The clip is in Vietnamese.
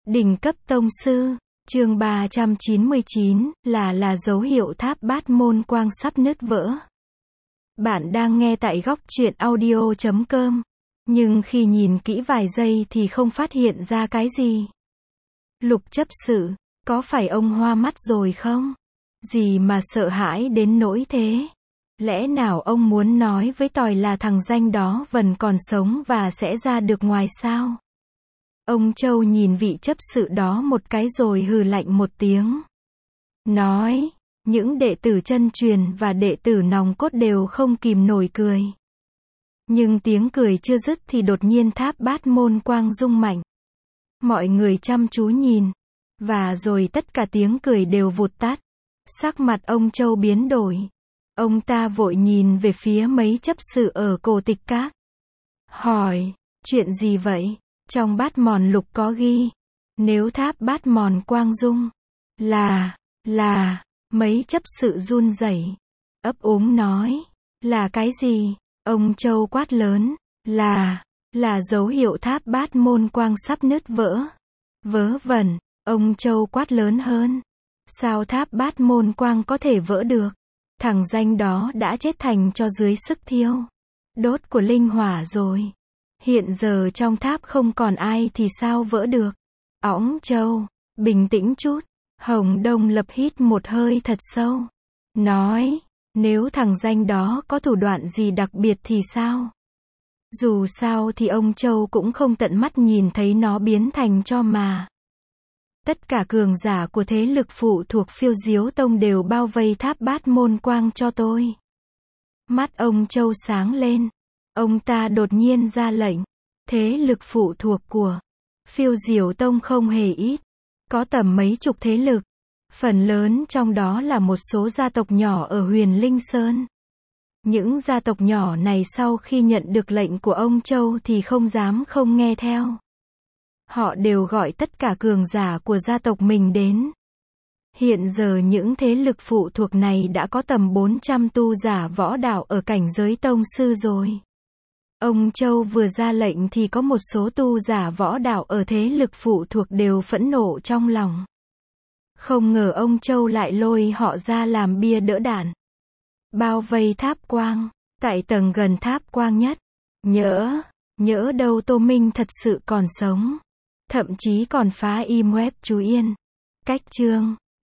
Đỉnh cấp tông sư, chương 399, là dấu hiệu tháp bát môn quang sắp nứt vỡ. Bạn đang nghe tại góc truyện audio.com, nhưng khi nhìn kỹ vài giây thì không phát hiện ra cái gì. Lục chấp sự, có phải ông hoa mắt rồi không? Gì mà sợ hãi đến nỗi thế? Lẽ nào ông muốn nói với tòi là thằng danh đó vẫn còn sống và sẽ ra được ngoài sao? Ông Châu nhìn vị chấp sự đó một cái rồi hừ lạnh một tiếng. Nói, những đệ tử chân truyền và đệ tử nòng cốt đều không kìm nổi cười. Nhưng tiếng cười chưa dứt thì đột nhiên tháp bát môn quang rung mạnh. Mọi người chăm chú nhìn. Và rồi tất cả tiếng cười đều vụt tắt. Sắc mặt ông Châu biến đổi. Ông ta vội nhìn về phía mấy chấp sự ở Cổ Tịch Các. Hỏi, chuyện gì vậy? Trong bát mòn lục có ghi, nếu tháp bát mòn quang rung, là, mấy chấp sự run rẩy, ấp úng nói, là cái gì? Ông Châu quát lớn, là dấu hiệu tháp bát môn quang sắp nứt vỡ. Vớ vẩn, ông Châu quát lớn hơn, sao tháp bát môn quang có thể vỡ được? Thằng danh đó đã chết thành tro dưới sức thiêu, đốt của linh hỏa rồi. Hiện giờ trong tháp không còn ai thì sao vỡ được? Õng Châu, bình tĩnh chút. Hồng Đông Lập hít một hơi thật sâu. Nói, nếu thằng danh đó có thủ đoạn gì đặc biệt thì sao? Dù sao thì ông Châu cũng không tận mắt nhìn thấy nó biến thành tro mà. Tất cả cường giả của thế lực phụ thuộc Phiêu Diếu Tông đều bao vây tháp bát môn quang cho tôi. Mắt ông Châu sáng lên. Ông ta đột nhiên ra lệnh. Thế lực phụ thuộc của Phiêu Diếu Tông không hề ít. Có tầm mấy chục thế lực. Phần lớn trong đó là một số gia tộc nhỏ ở Huyền Linh Sơn. Những gia tộc nhỏ này sau khi nhận được lệnh của ông Châu thì không dám không nghe theo. Họ đều gọi tất cả cường giả của gia tộc mình đến. Hiện giờ những thế lực phụ thuộc này đã có tầm 400 tu giả võ đạo ở cảnh giới tông sư rồi. Ông Châu vừa ra lệnh thì có một số tu giả võ đạo ở thế lực phụ thuộc đều phẫn nộ trong lòng. Không ngờ ông Châu lại lôi họ ra làm bia đỡ đạn. Bao vây tháp quang, tại tầng gần tháp quang nhất. Nhỡ đâu Tô Minh thật sự còn sống. Thậm chí còn phá im web chú Yên. Cách chương